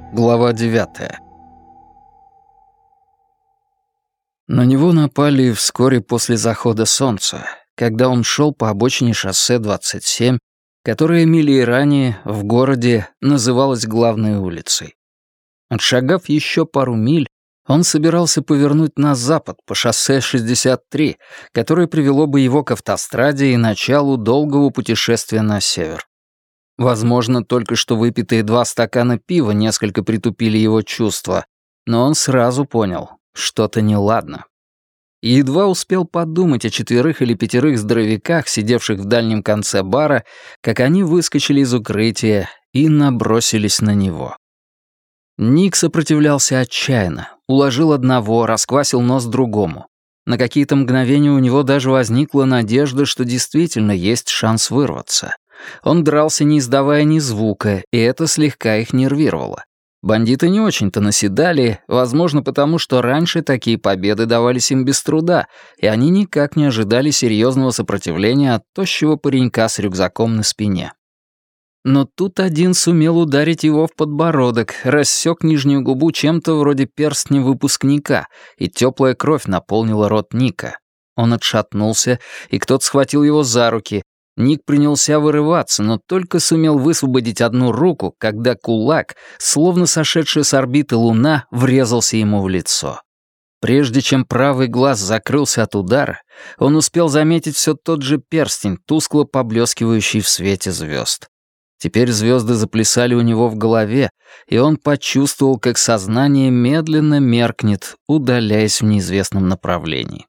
Глава 9. На него напали вскоре после захода солнца, когда он шел по обочине шоссе 27, которое мили ранее в городе называлось главной улицей. Отшагав еще пару миль, он собирался повернуть на запад по шоссе 63, которое привело бы его к автостраде и началу долгого путешествия на север. Возможно, только что выпитые 2 стакана пива несколько притупили его чувства, но он сразу понял, что-то неладно. И едва успел подумать о 4 или 5 здоровяках, сидевших в дальнем конце бара, как они выскочили из укрытия и набросились на него. Ник сопротивлялся отчаянно, уложил одного, расквасил нос другому. На какие-то мгновения у него даже возникла надежда, что действительно есть шанс вырваться. Он дрался, не издавая ни звука, и это слегка их нервировало. Бандиты не очень-то наседали, возможно, потому что раньше такие победы давались им без труда, и они никак не ожидали серьезного сопротивления от тощего паренька с рюкзаком на спине. Но тут один сумел ударить его в подбородок, рассек нижнюю губу чем-то вроде перстня выпускника, и теплая кровь наполнила рот Ника. Он отшатнулся, и кто-то схватил его за руки. Ник принялся вырываться, но только сумел высвободить одну руку, когда кулак, словно сошедшая с орбиты луна, врезался ему в лицо. Прежде чем правый глаз закрылся от удара, он успел заметить все тот же перстень, тускло поблескивающий в свете звезд. Теперь звезды заплясали у него в голове, и он почувствовал, как сознание медленно меркнет, удаляясь в неизвестном направлении.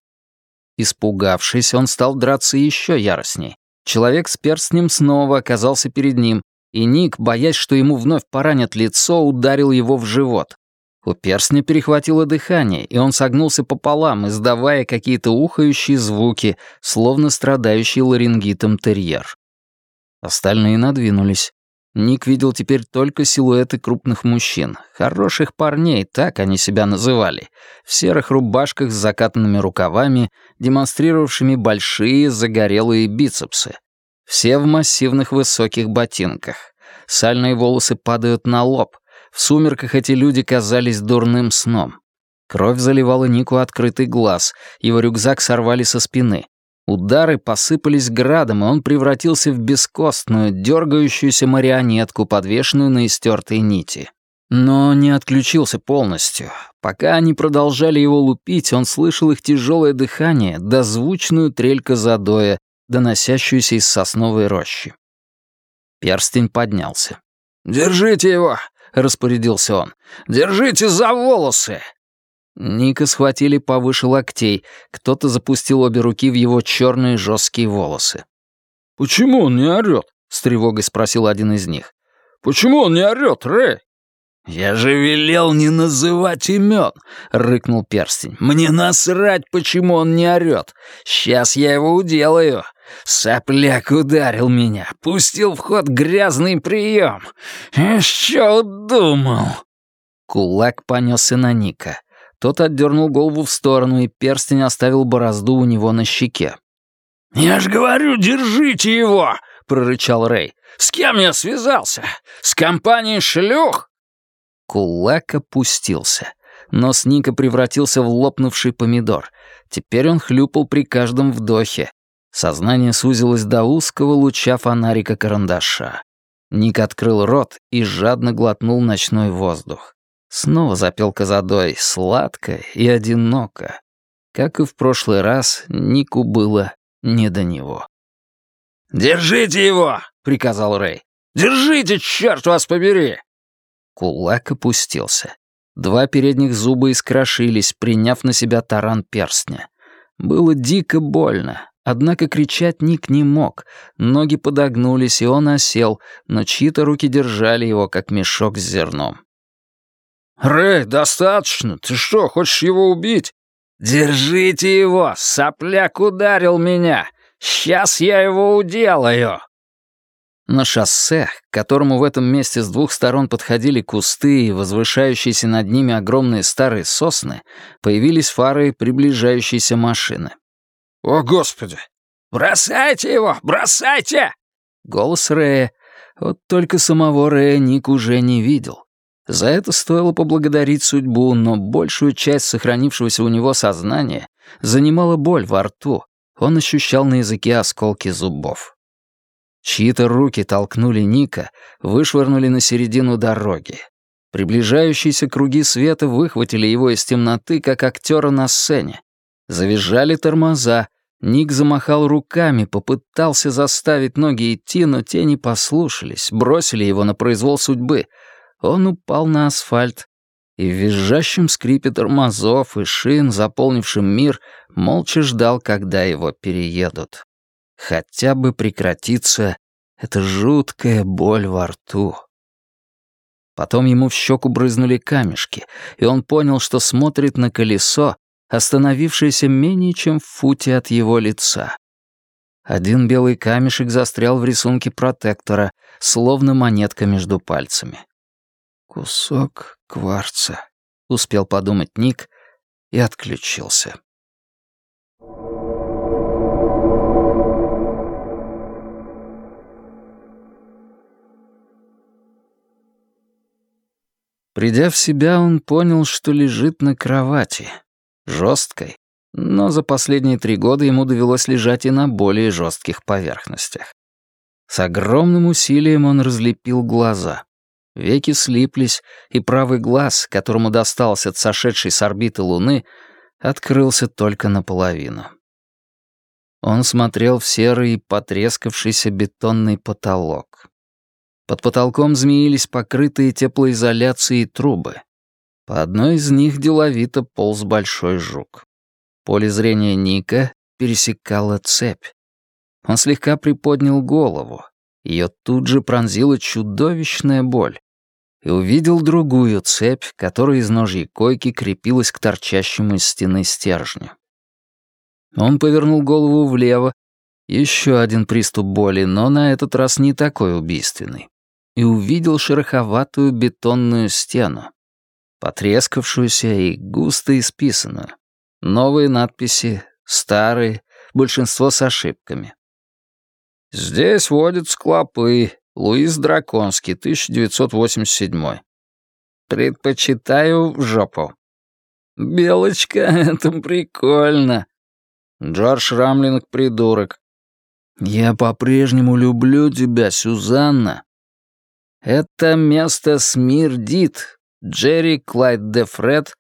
Испугавшись, он стал драться еще яростней. Человек с перстнем снова оказался перед ним, и Ник, боясь, что ему вновь поранят лицо, ударил его в живот. У перстня перехватило дыхание, и он согнулся пополам, издавая какие-то ухающие звуки, словно страдающий ларингитом терьер. Остальные надвинулись. Ник видел теперь только силуэты крупных мужчин, хороших парней, так они себя называли, в серых рубашках с закатанными рукавами, демонстрировавшими большие загорелые бицепсы. Все в массивных высоких ботинках. Сальные волосы падают на лоб. В сумерках эти люди казались дурным сном. Кровь заливала Нику открытый глаз, его рюкзак сорвали со спины. Удары посыпались градом, и он превратился в бескостную, дергающуюся марионетку, подвешенную на истертой нити. Но не отключился полностью. Пока они продолжали его лупить, он слышал их тяжелое дыхание да звучную трель козадоя, доносящуюся из сосновой рощи. Перстень поднялся. «Держите его!» — распорядился он. «Держите за волосы!» Ника схватили повыше локтей, кто-то запустил обе руки в его черные жесткие волосы. «Почему он не орёт?» — с тревогой спросил один из них. «Почему он не орёт, Рэй?» «Я же велел не называть имен», — рыкнул перстень. «Мне насрать, почему он не орёт. Сейчас я его уделаю. Сопляк ударил меня, пустил в ход грязный прием. Что удумал?» Кулак понесся на Ника. Тот отдернул голову в сторону, и перстень оставил борозду у него на щеке. «Я ж говорю, держите его!» — прорычал Рэй. «С кем я связался? С компанией шлюх?» Кулак опустился. Нос Ника превратился в лопнувший помидор. Теперь он хлюпал при каждом вдохе. Сознание сузилось до узкого луча фонарика карандаша. Ник открыл рот и жадно глотнул ночной воздух. Снова запел козадой, сладко и одиноко. Как и в прошлый раз, Нику было не до него. «Держите его!» — приказал Рэй. «Держите, черт вас побери!» Кулак опустился. 2 передних зуба искрошились, приняв на себя таран перстня. Было дико больно, однако кричать Ник не мог. Ноги подогнулись, и он осел, но чьи-то руки держали его, как мешок с зерном. «Рэй, достаточно! Ты что, хочешь его убить?» «Держите его! Сопляк ударил меня! Сейчас я его уделаю!» На шоссе, к которому в этом месте с 2 сторон подходили кусты и возвышающиеся над ними огромные старые сосны, появились фары приближающейся машины. «О, Господи! Бросайте его! Бросайте!» Голос Рэя. Вот только самого Рэя Ник уже не видел. За это стоило поблагодарить судьбу, но большую часть сохранившегося у него сознания занимала боль во рту. Он ощущал на языке осколки зубов. Чьи-то руки толкнули Ника, вышвырнули на середину дороги. Приближающиеся круги света выхватили его из темноты, как актера на сцене. Завизжали тормоза. Ник замахал руками, попытался заставить ноги идти, но те не послушались, бросили его на произвол судьбы. Он упал на асфальт, и в визжащем скрипе тормозов и шин, заполнившем мир, молча ждал, когда его переедут. Хотя бы прекратится эта жуткая боль во рту. Потом ему в щеку брызнули камешки, и он понял, что смотрит на колесо, остановившееся менее чем в футе от его лица. Один белый камешек застрял в рисунке протектора, словно монетка между пальцами. «Кусок кварца», — успел подумать Ник и отключился. Придя в себя, он понял, что лежит на кровати. Жесткой, но за последние 3 года ему довелось лежать и на более жестких поверхностях. С огромным усилием он разлепил глаза. Веки слиплись, и правый глаз, которому досталось от сошедшей с орбиты Луны, открылся только наполовину. Он смотрел в серый, потрескавшийся бетонный потолок. Под потолком змеились покрытые теплоизоляцией трубы. По одной из них деловито полз большой жук. Поле зрения Ника пересекала цепь. Он слегка приподнял голову. Ее тут же пронзила чудовищная боль. И увидел другую цепь, которая из ножьей койки крепилась к торчащему из стены стержню. Он повернул голову влево. Еще один приступ боли, но на этот раз не такой убийственный. И увидел шероховатую бетонную стену, потрескавшуюся и густо исписанную. Новые надписи, старые, большинство с ошибками. «Здесь водятся клопы. Луис Драконский, 1987. Предпочитаю в жопу». «Белочка, это прикольно». «Джордж Рамлинг, придурок». «Я по-прежнему люблю тебя, Сюзанна». «Это место смердит». Джерри Клайд де Фред,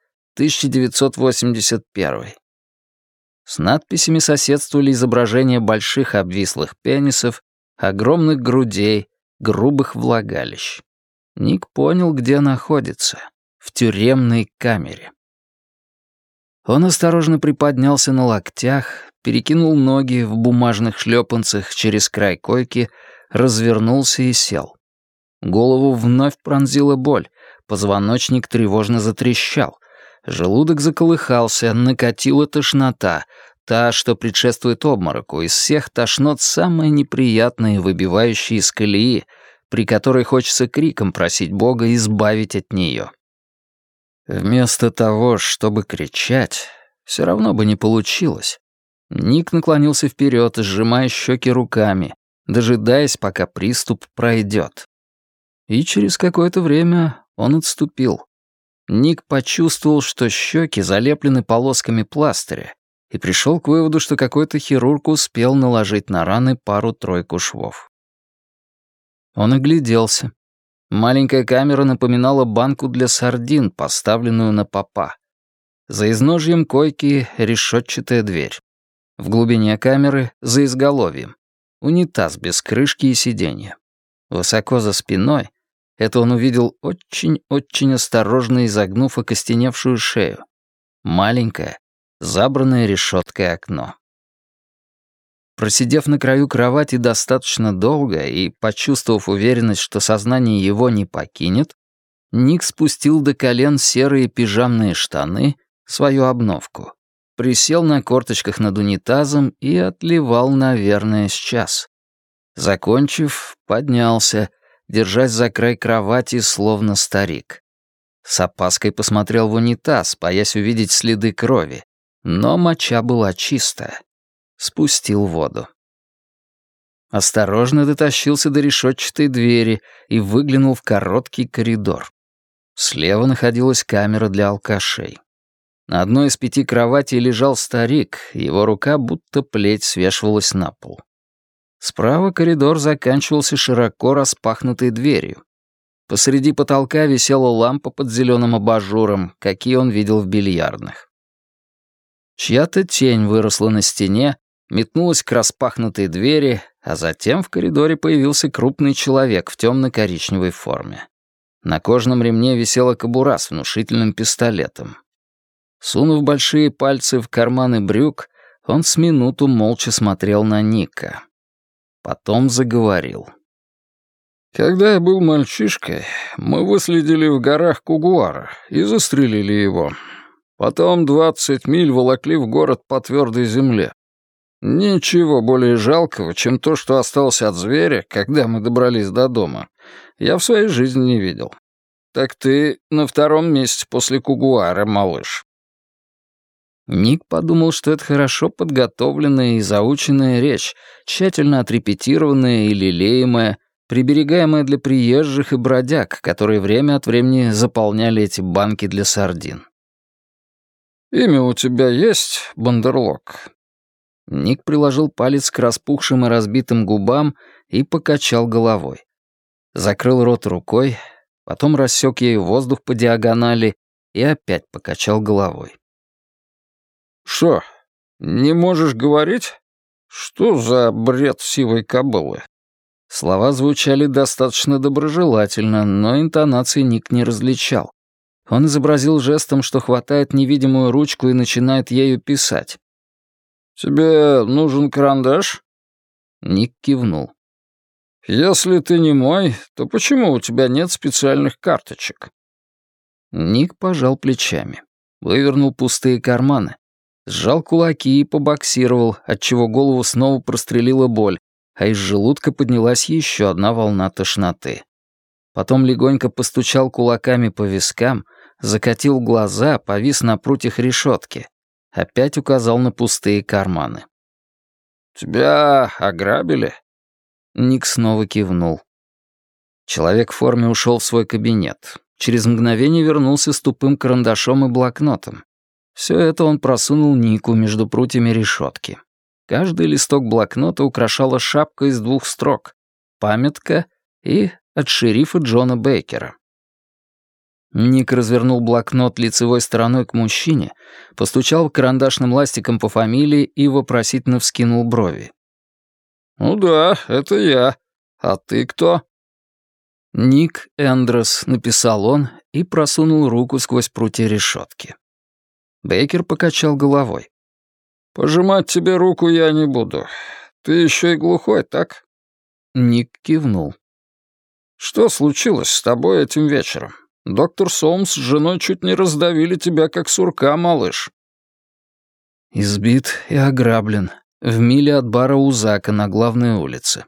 1981. С надписями соседствовали изображения больших обвислых пенисов, огромных грудей, грубых влагалищ. Ник понял, где находится. В тюремной камере. Он осторожно приподнялся на локтях, перекинул ноги в бумажных шлепанцах через край койки, развернулся и сел. Голову вновь пронзила боль, позвоночник тревожно затрещал, желудок заколыхался, накатила тошнота, та, что предшествует обмороку, из всех тошнот самая неприятная и выбивающая из колеи, при которой хочется криком просить Бога избавить от нее. Вместо того, чтобы кричать, все равно бы не получилось. Ник наклонился вперед, сжимая щеки руками, дожидаясь, пока приступ пройдет. И через какое-то время он отступил. Ник почувствовал, что щеки залеплены полосками пластыря, и пришел к выводу, что какой-то хирург успел наложить на раны пару-тройку швов. Он огляделся. Маленькая камера напоминала банку для сардин, поставленную на попа. За изножьем койки решетчатая дверь. В глубине камеры, за изголовьем, унитаз без крышки и сиденья. Высоко за спиной — это он увидел очень-очень осторожно изогнув окостеневшую шею. Маленькое, забранное решеткой окно. Просидев на краю кровати достаточно долго и почувствовав уверенность, что сознание его не покинет, Ник спустил до колен серые пижамные штаны, свою обновку, присел на корточках над унитазом и отливал, наверное, с час. Закончив, поднялся, держась за край кровати, словно старик. С опаской посмотрел в унитаз, боясь увидеть следы крови, но моча была чистая. Спустил воду. Осторожно дотащился до решетчатой двери и выглянул в короткий коридор. Слева находилась камера для алкашей. На одной из 5 кроватей лежал старик, его рука будто плеть свешивалась на пол. Справа коридор заканчивался широко распахнутой дверью. Посреди потолка висела лампа под зеленым абажуром, какие он видел в бильярдных. Чья-то тень выросла на стене, метнулась к распахнутой двери, а затем в коридоре появился крупный человек в темно-коричневой форме. На кожаном ремне висела кобура с внушительным пистолетом. Сунув большие пальцы в карманы брюк, он с минуту молча смотрел на Ника. Потом заговорил. «Когда я был мальчишкой, мы выследили в горах кугуара и застрелили его. Потом 20 миль волокли в город по твердой земле. Ничего более жалкого, чем то, что осталось от зверя, когда мы добрались до дома, я в своей жизни не видел. Так ты на 2-м месте после кугуара, малыш». Ник подумал, что это хорошо подготовленная и заученная речь, тщательно отрепетированная и лелеемая, приберегаемая для приезжих и бродяг, которые время от времени заполняли эти банки для сардин. «Имя у тебя есть, Бандерлог?» Ник приложил палец к распухшим и разбитым губам и покачал головой. Закрыл рот рукой, потом рассек ею воздух по диагонали и опять покачал головой. «Что, не можешь говорить? Что за бред сивой кобылы?» Слова звучали достаточно доброжелательно, но интонации Ник не различал. Он изобразил жестом, что хватает невидимую ручку и начинает ею писать. «Тебе нужен карандаш?» Ник кивнул. «Если ты не мой, то почему у тебя нет специальных карточек?» Ник пожал плечами, вывернул пустые карманы, сжал кулаки и побоксировал, отчего голову снова прострелила боль, а из желудка поднялась еще одна волна тошноты. Потом легонько постучал кулаками по вискам, закатил глаза, повис на прутьях решетки. Опять указал на пустые карманы. «Тебя ограбили?» Ник снова кивнул. Человек в форме ушел в свой кабинет. Через мгновение вернулся с тупым карандашом и блокнотом. Все это он просунул Нику между прутьями решетки. Каждый листок блокнота украшала шапка из 2 строк, памятка и от шерифа Джона Бейкера. Ник развернул блокнот лицевой стороной к мужчине, постучал карандашным ластиком по фамилии и вопросительно вскинул брови. «Ну да, это я. А ты кто?» «Ник Эндрос», — написал он и просунул руку сквозь прутья решетки. Бейкер покачал головой. «Пожимать тебе руку я не буду. Ты еще и глухой, так?» Ник кивнул. «Что случилось с тобой этим вечером? Доктор Сомс с женой чуть не раздавили тебя, как сурка, малыш». «Избит и ограблен. В миле от бара Узака на главной улице».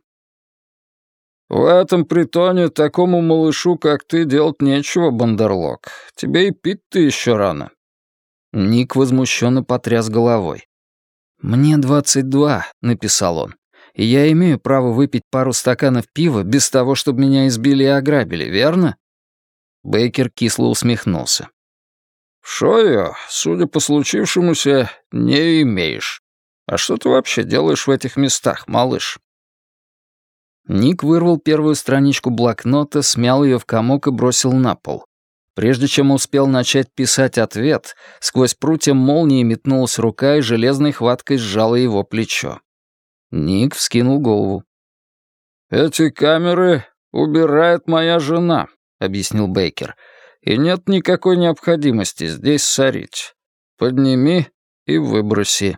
«В этом притоне такому малышу, как ты, делать нечего, Бандерлог. Тебе и пить-то еще рано». Ник возмущенно потряс головой. «Мне 22», — написал он, «и я имею право выпить пару стаканов пива без того, чтобы меня избили и ограбили, верно?» Бейкер кисло усмехнулся. «В Шойо, судя по случившемуся, не имеешь. А что ты вообще делаешь в этих местах, малыш?» Ник вырвал первую страничку блокнота, смял ее в комок и бросил на пол. Прежде чем успел начать писать ответ, сквозь прутья молнии метнулась рука и железной хваткой сжала его плечо. Ник вскинул голову. «Эти камеры убирает моя жена», — объяснил Бейкер, «и нет никакой необходимости здесь сорить. Подними и выброси».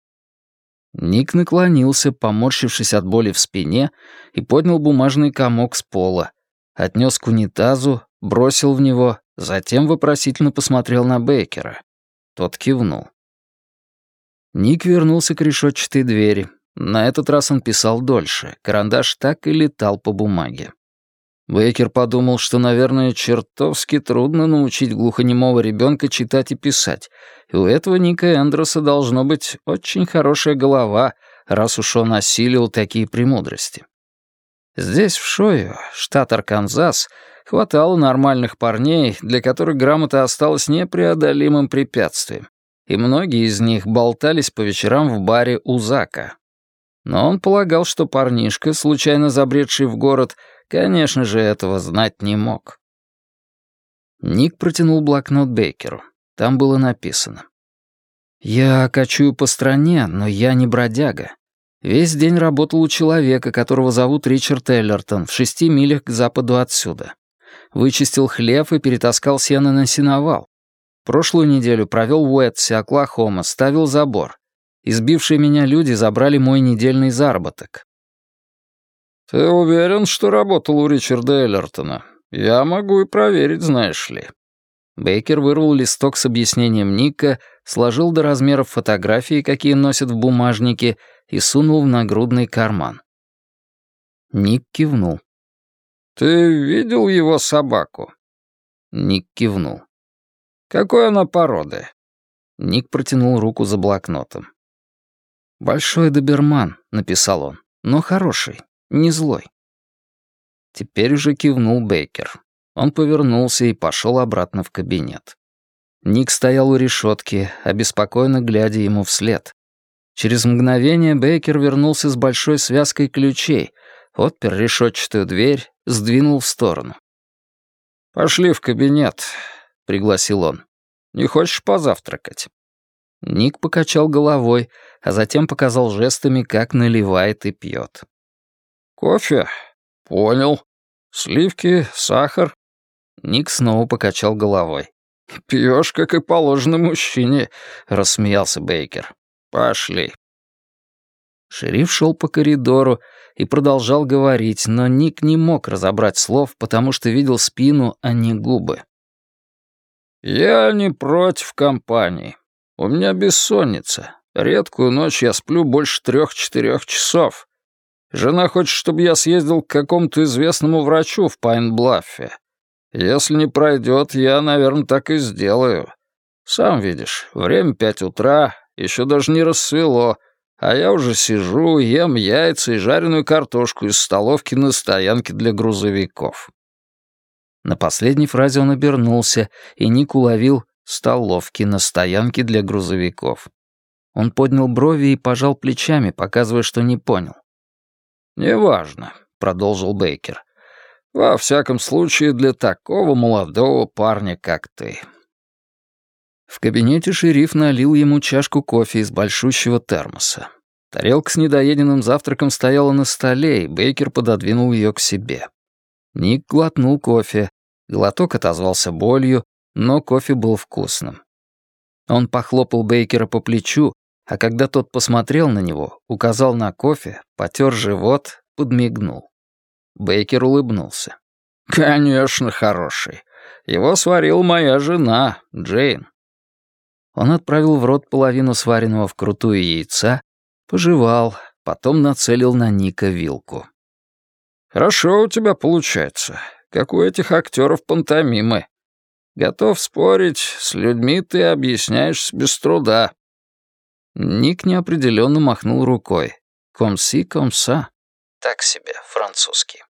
Ник наклонился, поморщившись от боли в спине, и поднял бумажный комок с пола, отнес к унитазу, бросил в него, затем вопросительно посмотрел на Бейкера. Тот кивнул. Ник вернулся к решетчатой двери. На этот раз он писал дольше, карандаш так и летал по бумаге. Бейкер подумал, что, наверное, чертовски трудно научить глухонемого ребенка читать и писать, и у этого Ника Эндроса должно быть очень хорошая голова, раз уж он осилил такие премудрости. Здесь, в Шойо, штат Арканзас, Хватало нормальных парней, для которых грамота осталась непреодолимым препятствием, и многие из них болтались по вечерам в баре у Зака. Но он полагал, что парнишка, случайно забредший в город, конечно же, этого знать не мог. Ник протянул блокнот Бейкеру. Там было написано: «Я кочую по стране, но я не бродяга. Весь день работал у человека, которого зовут Ричард Эллертон, в 6 милях к западу отсюда. Вычистил хлев и перетаскал сено на сеновал. Прошлую неделю провел в Уэтсе, Оклахома, ставил забор. Избившие меня люди забрали мой недельный заработок». «Ты уверен, что работал у Ричарда Эллертона? Я могу и проверить, знаешь ли». Бейкер вырвал листок с объяснением Ника, сложил до размеров фотографии, какие носят в бумажнике, и сунул в нагрудный карман. Ник кивнул. «Ты видел его собаку?» Ник кивнул. «Какой она породы?» Ник протянул руку за блокнотом. «Большой доберман», — написал он, — «но хороший, не злой». Теперь уже кивнул Бейкер. Он повернулся и пошел обратно в кабинет. Ник стоял у решетки, обеспокоенно глядя ему вслед. Через мгновение Бейкер вернулся с большой связкой ключей, отпер решетчатую дверь, сдвинул в сторону. «Пошли в кабинет», — пригласил он. «Не хочешь позавтракать?» Ник покачал головой, а затем показал жестами, как наливает и пьет. «Кофе? Понял. Сливки, сахар?» Ник снова покачал головой. «Пьешь, как и положено мужчине», — рассмеялся Бейкер. «Пошли». Шериф шел по коридору и продолжал говорить, но Ник не мог разобрать слов, потому что видел спину, а не губы. «Я не против компании. У меня бессонница. Редкую ночь я сплю больше 3-4 часов. Жена хочет, чтобы я съездил к какому-то известному врачу в Пайн-Блаффе. Если не пройдет, я, наверное, так и сделаю. Сам видишь, время 5 утра, еще даже не рассвело, а я уже сижу, ем яйца и жареную картошку из столовки на стоянке для грузовиков». На последней фразе он обернулся, и Ник уловил «столовки на стоянке для грузовиков». Он поднял брови и пожал плечами, показывая, что не понял. «Неважно», — продолжил Бейкер. «Во всяком случае, для такого молодого парня, как ты». В кабинете шериф налил ему чашку кофе из большущего термоса. Тарелка с недоеденным завтраком стояла на столе, и Бейкер пододвинул ее к себе. Ник глотнул кофе. Глоток отозвался болью, но кофе был вкусным. Он похлопал Бейкера по плечу, а когда тот посмотрел на него, указал на кофе, потер живот, подмигнул. Бейкер улыбнулся. «Конечно, хороший. Его сварила моя жена, Джейн». Он отправил в рот половину сваренного вкрутую яйца, пожевал, потом нацелил на Ника вилку. «Хорошо у тебя получается, как у этих актеров пантомимы. Готов спорить, с людьми ты объясняешься без труда». Ник неопределенно махнул рукой. «Комси, комса». Так себе, французский.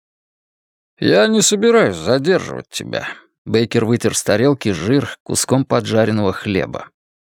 «Я не собираюсь задерживать тебя». Бейкер вытер с тарелки жир куском поджаренного хлеба.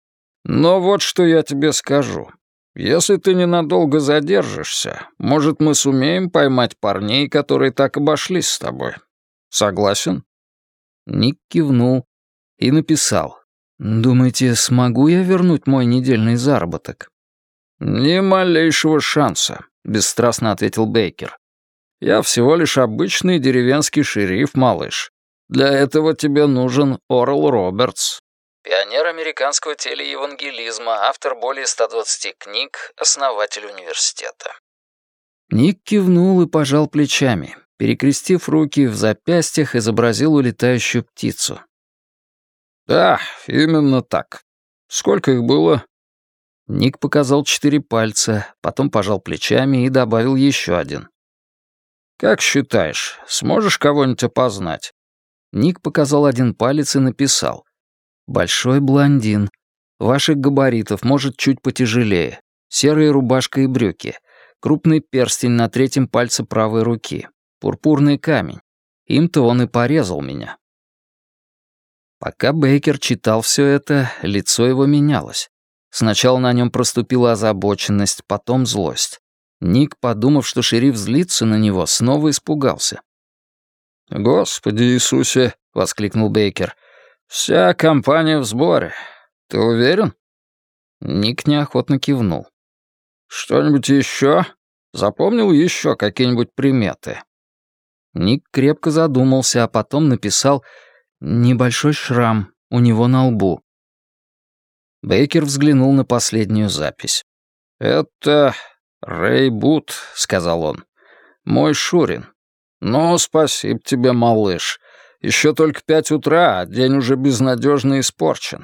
«Но вот что я тебе скажу. Если ты ненадолго задержишься, может, мы сумеем поймать парней, которые так обошлись с тобой. Согласен?» Ник кивнул и написал. «Думаете, смогу я вернуть мой недельный заработок?» «Ни малейшего шанса», — бесстрастно ответил Бейкер. «Я всего лишь обычный деревенский шериф, малыш. Для этого тебе нужен Орл Робертс». Пионер американского телеевангелизма, автор более 120 книг, основатель университета. Ник кивнул и пожал плечами. Перекрестив руки, в запястьях изобразил улетающую птицу. «Да, именно так. Сколько их было?» Ник показал 4 пальца, потом пожал плечами и добавил еще один. «Как считаешь, сможешь кого-нибудь опознать?» Ник показал 1 палец и написал. «Большой блондин. Ваших габаритов, может, чуть потяжелее. Серая рубашка и брюки. Крупный перстень на 3-м пальце правой руки. Пурпурный камень. Им-то он и порезал меня. Пока Бейкер читал все это, лицо его менялось. Сначала на нем проступила озабоченность, потом злость. Ник, подумав, что шериф злится на него, снова испугался. «Господи Иисусе!» — воскликнул Бейкер. «Вся компания в сборе. Ты уверен?» Ник неохотно кивнул. «Что-нибудь еще? Запомнил еще какие-нибудь приметы?» Ник крепко задумался, а потом написал «небольшой шрам у него на лбу». Бейкер взглянул на последнюю запись. «Это Рэй Бут», — сказал он. «Мой Шурин. Ну, спасибо тебе, малыш. Еще только 5 утра, а день уже безнадежно испорчен».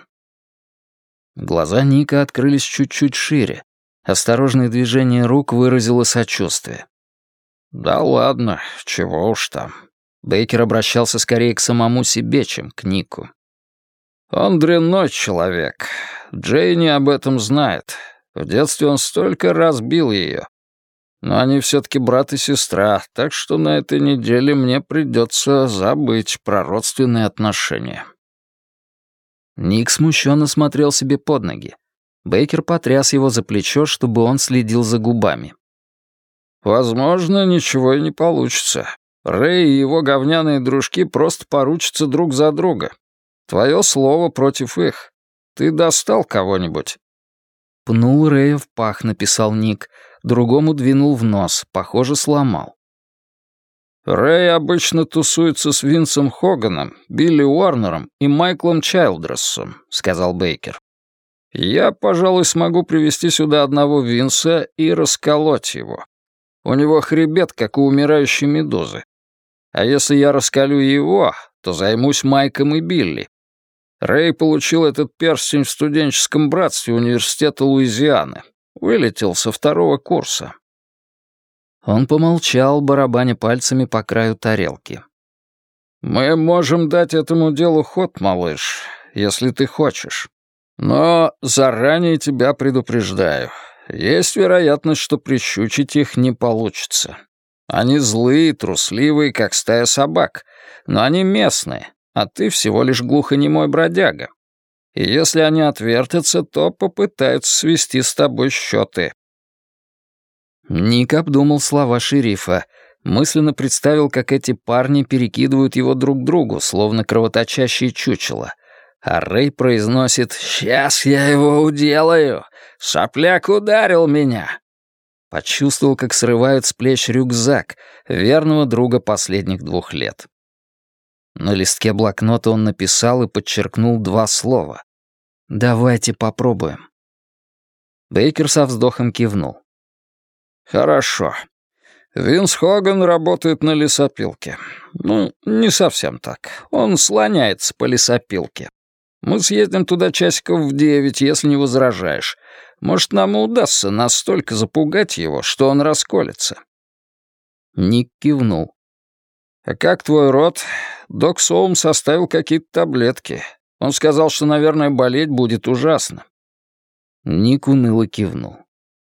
Глаза Ника открылись чуть-чуть шире. Осторожное движение рук выразило сочувствие. «Да ладно, чего уж там». Бейкер обращался скорее к самому себе, чем к Нику. «Он дрянной человек. Джейни об этом знает. В детстве он столько раз бил ее. Но они все-таки брат и сестра, так что на этой неделе мне придется забыть про родственные отношения». Ник смущенно смотрел себе под ноги. Бейкер потряс его за плечо, чтобы он следил за губами. «Возможно, ничего и не получится. Рэй и его говняные дружки просто поручатся друг за друга. Твое слово против их. Ты достал кого-нибудь?» «Пнул Рэя в пах», — написал Ник. Другому двинул в нос, похоже, сломал. «Рэй обычно тусуется с Винсом Хоганом, Билли Уорнером и Майклом Чайлдрессом», — сказал Бейкер. «Я, пожалуй, смогу привести сюда одного Винса и расколоть его. У него хребет, как у умирающей медузы. А если я раскалю его, то займусь Майком и Билли. Рэй получил этот перстень в студенческом братстве университета Луизианы. Вылетел со 2-го курса». Он помолчал, барабаня пальцами по краю тарелки. «Мы можем дать этому делу ход, малыш, если ты хочешь. Но заранее тебя предупреждаю. Есть вероятность, что прищучить их не получится. Они злые, трусливые, как стая собак, но они местные, а ты всего лишь глухонемой бродяга. И если они отвертятся, то попытаются свести с тобой счеты». Ник обдумал слова шерифа, мысленно представил, как эти парни перекидывают его друг другу, словно кровоточащие чучела. А Рэй произносит «Сейчас я его уделаю! Сопляк ударил меня!» Почувствовал, как срывают с плеч рюкзак, верного друга последних 2 лет. На листке блокнота он написал и подчеркнул 2 слова. «Давайте попробуем». Бейкер со вздохом кивнул. «Хорошо. Винс Хоган работает на лесопилке. Ну, не совсем так. Он слоняется по лесопилке. Мы съездим туда часиков в 9, если не возражаешь. Может, нам и удастся настолько запугать его, что он расколется». Ник кивнул. «А как твой рот? Док Соумс оставил какие-то таблетки. Он сказал, что, наверное, болеть будет ужасно». Ник уныло кивнул.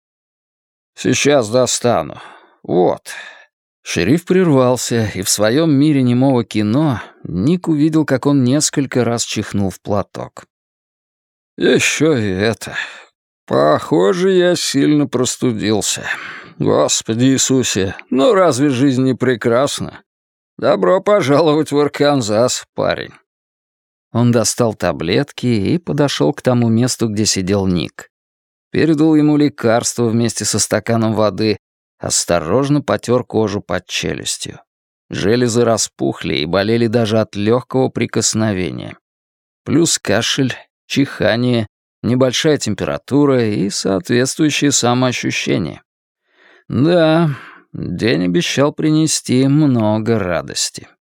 «Сейчас достану. Вот». Шериф прервался, и в своем мире немого кино Ник увидел, как он несколько раз чихнул в платок. «Еще и это. Похоже, я сильно простудился. Господи Иисусе, ну разве жизнь не прекрасна? Добро пожаловать в Арканзас, парень». Он достал таблетки и подошел к тому месту, где сидел Ник. Передал ему лекарство вместе со стаканом воды, осторожно потер кожу под челюстью. Железы распухли и болели даже от легкого прикосновения. Плюс кашель, чихание, небольшая температура и соответствующее самоощущение. Да, день обещал принести много радости.